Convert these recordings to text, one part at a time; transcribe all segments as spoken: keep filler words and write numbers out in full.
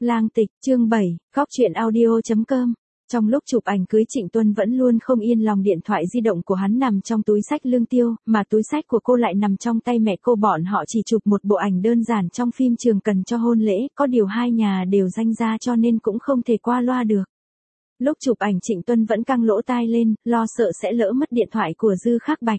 Lang tịch, chương bảy, góc truyện audio chấm com. Trong lúc chụp ảnh cưới Trịnh Tuân vẫn luôn không yên lòng điện thoại di động của hắn nằm trong túi xách Lương Tiêu, mà túi xách của cô lại nằm trong tay mẹ cô. Bọn họ chỉ chụp một bộ ảnh đơn giản trong phim trường cần cho hôn lễ, có điều hai nhà đều danh gia cho nên cũng không thể qua loa được. Lúc chụp ảnh Trịnh Tuân vẫn căng lỗ tai lên, lo sợ sẽ lỡ mất điện thoại của Dư Khắc Bạch.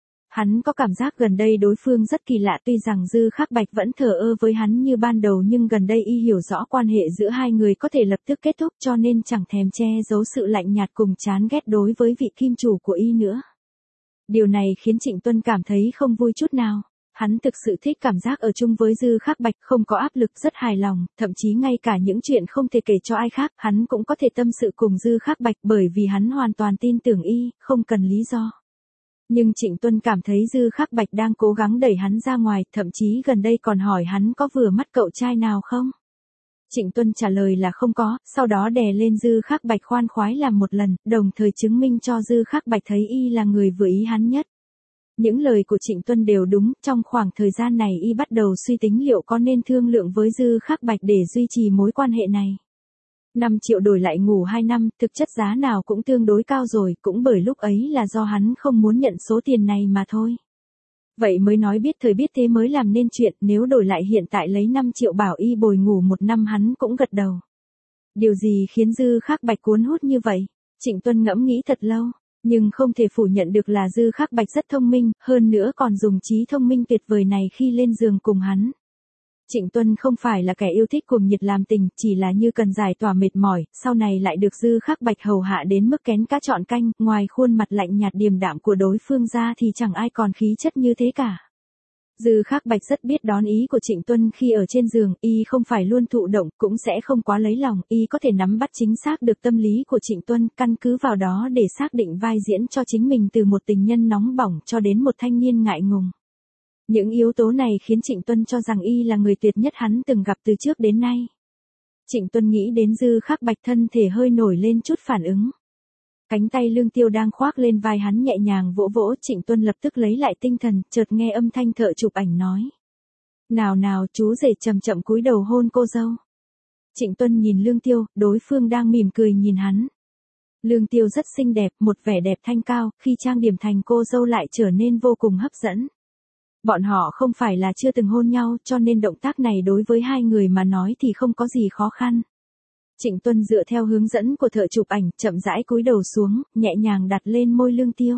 Hắn có cảm giác gần đây đối phương rất kỳ lạ, tuy rằng Dư Khắc Bạch vẫn thờ ơ với hắn như ban đầu nhưng gần đây y hiểu rõ quan hệ giữa hai người có thể lập tức kết thúc cho nên chẳng thèm che giấu sự lạnh nhạt cùng chán ghét đối với vị kim chủ của y nữa. Điều này khiến Trịnh Tuân cảm thấy không vui chút nào. Hắn thực sự thích cảm giác ở chung với Dư Khắc Bạch, không có áp lực, rất hài lòng, thậm chí ngay cả những chuyện không thể kể cho ai khác, hắn cũng có thể tâm sự cùng Dư Khắc Bạch bởi vì hắn hoàn toàn tin tưởng y, không cần lý do. Nhưng Trịnh Tuân cảm thấy Dư Khắc Bạch đang cố gắng đẩy hắn ra ngoài, thậm chí gần đây còn hỏi hắn có vừa mắt cậu trai nào không. Trịnh Tuân trả lời là không có, sau đó đè lên Dư Khắc Bạch khoan khoái làm một lần, đồng thời chứng minh cho Dư Khắc Bạch thấy y là người vừa ý hắn nhất. Những lời của Trịnh Tuân đều đúng, trong khoảng thời gian này y bắt đầu suy tính liệu có nên thương lượng với Dư Khắc Bạch để duy trì mối quan hệ này. năm triệu đổi lại ngủ hai năm, thực chất giá nào cũng tương đối cao rồi, cũng bởi lúc ấy là do hắn không muốn nhận số tiền này mà thôi. Vậy mới nói biết thời biết thế mới làm nên chuyện, nếu đổi lại hiện tại lấy năm triệu bảo y bồi ngủ một năm hắn cũng gật đầu. Điều gì khiến Dư Khắc Bạch cuốn hút như vậy? Trịnh Tuân ngẫm nghĩ thật lâu, nhưng không thể phủ nhận được là Dư Khắc Bạch rất thông minh, hơn nữa còn dùng trí thông minh tuyệt vời này khi lên giường cùng hắn. Trịnh Tuân không phải là kẻ yêu thích cuồng nhiệt làm tình, chỉ là như cần giải tỏa mệt mỏi, sau này lại được Dư Khắc Bạch hầu hạ đến mức kén cá chọn canh, ngoài khuôn mặt lạnh nhạt điềm đạm của đối phương ra thì chẳng ai còn khí chất như thế cả. Dư Khắc Bạch rất biết đón ý của Trịnh Tuân khi ở trên giường, y không phải luôn thụ động, cũng sẽ không quá lấy lòng, y có thể nắm bắt chính xác được tâm lý của Trịnh Tuân, căn cứ vào đó để xác định vai diễn cho chính mình từ một tình nhân nóng bỏng cho đến một thanh niên ngại ngùng. Những yếu tố này khiến Trịnh Tuân cho rằng y là người tuyệt nhất hắn từng gặp từ trước đến nay. Trịnh Tuân nghĩ đến Dư Khắc Bạch, thân thể hơi nổi lên chút phản ứng. Cánh tay Lương Tiêu đang khoác lên vai hắn nhẹ nhàng vỗ vỗ, Trịnh Tuân lập tức lấy lại tinh thần, chợt nghe âm thanh thợ chụp ảnh nói. Nào nào chú rể, chậm chậm cúi đầu hôn cô dâu. Trịnh Tuân nhìn Lương Tiêu, đối phương đang mỉm cười nhìn hắn. Lương Tiêu rất xinh đẹp, một vẻ đẹp thanh cao, khi trang điểm thành cô dâu lại trở nên vô cùng hấp dẫn. Bọn họ không phải là chưa từng hôn nhau, cho nên động tác này đối với hai người mà nói thì không có gì khó khăn. Trịnh Tuân dựa theo hướng dẫn của thợ chụp ảnh, chậm rãi cúi đầu xuống, nhẹ nhàng đặt lên môi Lương Tiêu.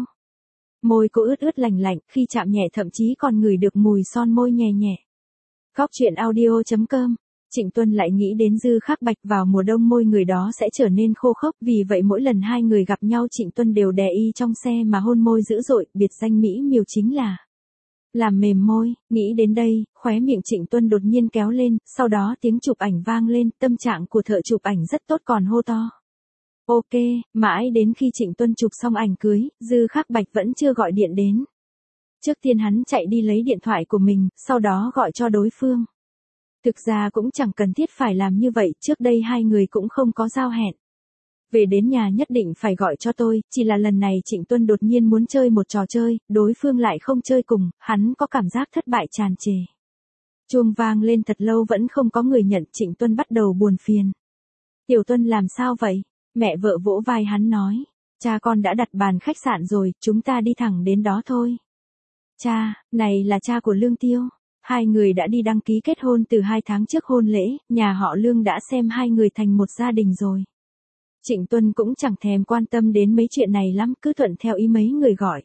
Môi cô ướt ướt lành lạnh, khi chạm nhẹ thậm chí còn ngửi được mùi son môi nhẹ nhẹ. Góc truyện audio chấm com. Trịnh Tuân lại nghĩ đến Dư Khắc Bạch, vào mùa đông môi người đó sẽ trở nên khô khốc, vì vậy mỗi lần hai người gặp nhau Trịnh Tuân đều đè y trong xe mà hôn môi dữ dội, biệt danh mỹ miều chính là làm mềm môi. Nghĩ đến đây, khóe miệng Trịnh Tuân đột nhiên kéo lên, sau đó tiếng chụp ảnh vang lên, tâm trạng của thợ chụp ảnh rất tốt còn hô to. Ok, mãi đến khi Trịnh Tuân chụp xong ảnh cưới, Dư Khắc Bạch vẫn chưa gọi điện đến. Trước tiên hắn chạy đi lấy điện thoại của mình, sau đó gọi cho đối phương. Thực ra cũng chẳng cần thiết phải làm như vậy, trước đây hai người cũng không có giao hẹn. Về đến nhà nhất định phải gọi cho tôi, chỉ là lần này Trịnh Tuân đột nhiên muốn chơi một trò chơi, đối phương lại không chơi cùng, hắn có cảm giác thất bại tràn trề. Chuông vang lên thật lâu vẫn không có người nhận, Trịnh Tuân bắt đầu buồn phiền. Tiểu Tuân làm sao vậy? Mẹ vợ vỗ vai hắn nói. Cha con đã đặt bàn khách sạn rồi, chúng ta đi thẳng đến đó thôi. Cha, này là cha của Lương Tiêu. Hai người đã đi đăng ký kết hôn từ hai tháng trước hôn lễ, nhà họ Lương đã xem hai người thành một gia đình rồi. Trịnh Tuân cũng chẳng thèm quan tâm đến mấy chuyện này lắm, cứ thuận theo ý mấy người gọi.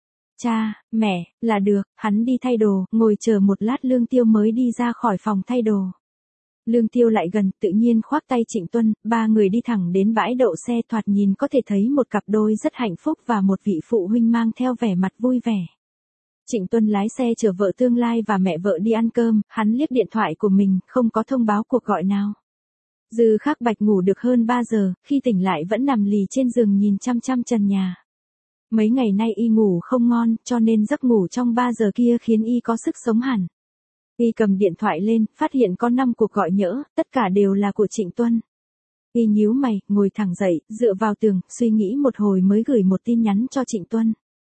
Cha, mẹ, là được, hắn đi thay đồ, ngồi chờ một lát Lương Tiêu mới đi ra khỏi phòng thay đồ. Lương Tiêu lại gần, tự nhiên khoác tay Trịnh Tuân, ba người đi thẳng đến bãi đậu xe, thoạt nhìn có thể thấy một cặp đôi rất hạnh phúc và một vị phụ huynh mang theo vẻ mặt vui vẻ. Trịnh Tuân lái xe chở vợ tương lai và mẹ vợ đi ăn cơm, hắn liếc điện thoại của mình, không có thông báo cuộc gọi nào. Dư Khắc Bạch ngủ được hơn ba giờ, khi tỉnh lại vẫn nằm lì trên giường nhìn chăm chăm trần nhà. Mấy ngày nay y ngủ không ngon, cho nên giấc ngủ trong ba giờ kia khiến y có sức sống hẳn. Y cầm điện thoại lên, phát hiện có năm cuộc gọi nhỡ, tất cả đều là của Trịnh Tuân. Y nhíu mày, ngồi thẳng dậy, dựa vào tường, suy nghĩ một hồi mới gửi một tin nhắn cho Trịnh Tuân.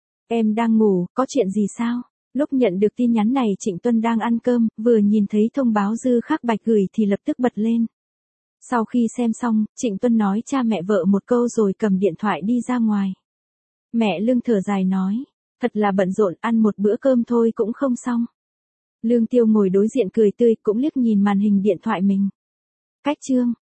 Em đang ngủ, có chuyện gì sao? Lúc nhận được tin nhắn này Trịnh Tuân đang ăn cơm, vừa nhìn thấy thông báo Dư Khắc Bạch gửi thì lập tức bật lên. Sau khi xem xong, Trịnh Tuân nói cha mẹ vợ một câu rồi cầm điện thoại đi ra ngoài. Mẹ Lương thở dài nói, thật là bận rộn, ăn một bữa cơm thôi cũng không xong. Lương Tiêu ngồi đối diện cười tươi cũng liếc nhìn màn hình điện thoại mình. Cách chương